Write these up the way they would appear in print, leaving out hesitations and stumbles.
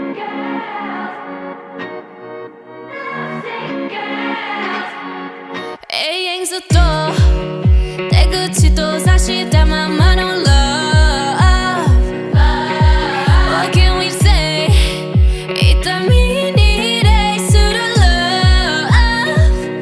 永遠ずっと出口と差したままの Love What can we say 痛みに礼する Love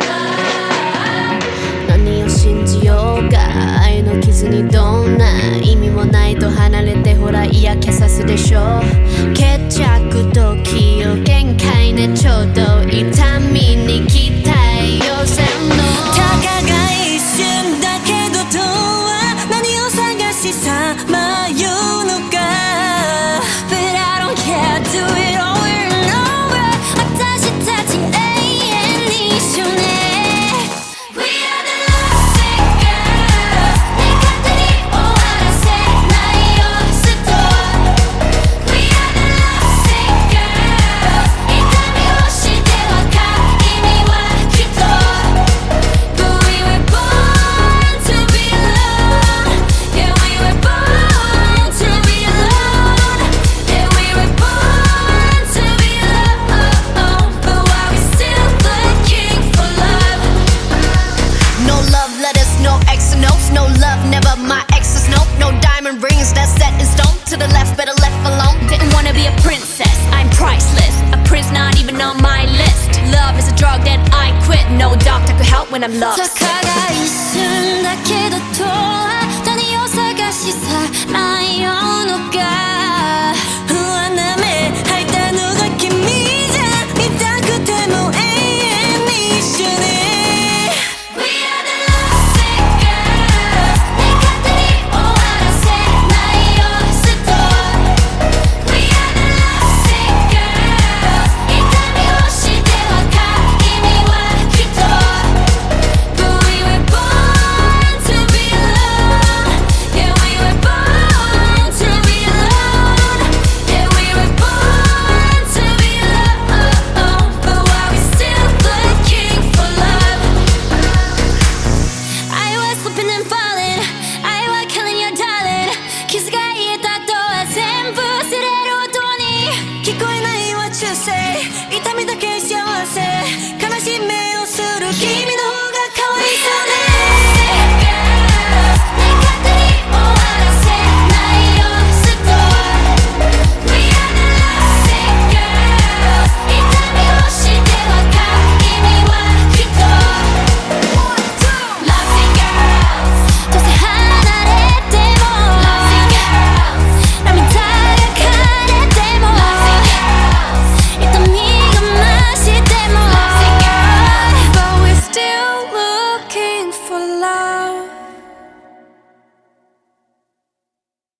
何を信じようが愛の傷にどんな意味もないと離れてほら嫌気さすでしょ決着時を限界ねちょうど痛みに期待寄せんのたかが一瞬だけどとは何を探しさまようのか But I don't care do it over and over 私たち永遠に一緒ね We are the lovesick girls ね勝手に終わらせないよスト We are the lovesick girls 痛みをしてわかる意味はきっとBut we were born to be alone. Yeah, we were born to be alone. Yeah, we were born to be alone. But why we still looking for love? No love letters, no X notes, no love, never my exes, no. No diamond rings that's set in stone. To the left, better left alone. Didn't wanna be a princess, I'm priceless. A prince not even on my list. Love is a drug that I quit. No doctor could help when I'm lost. たかが一瞬だけどとは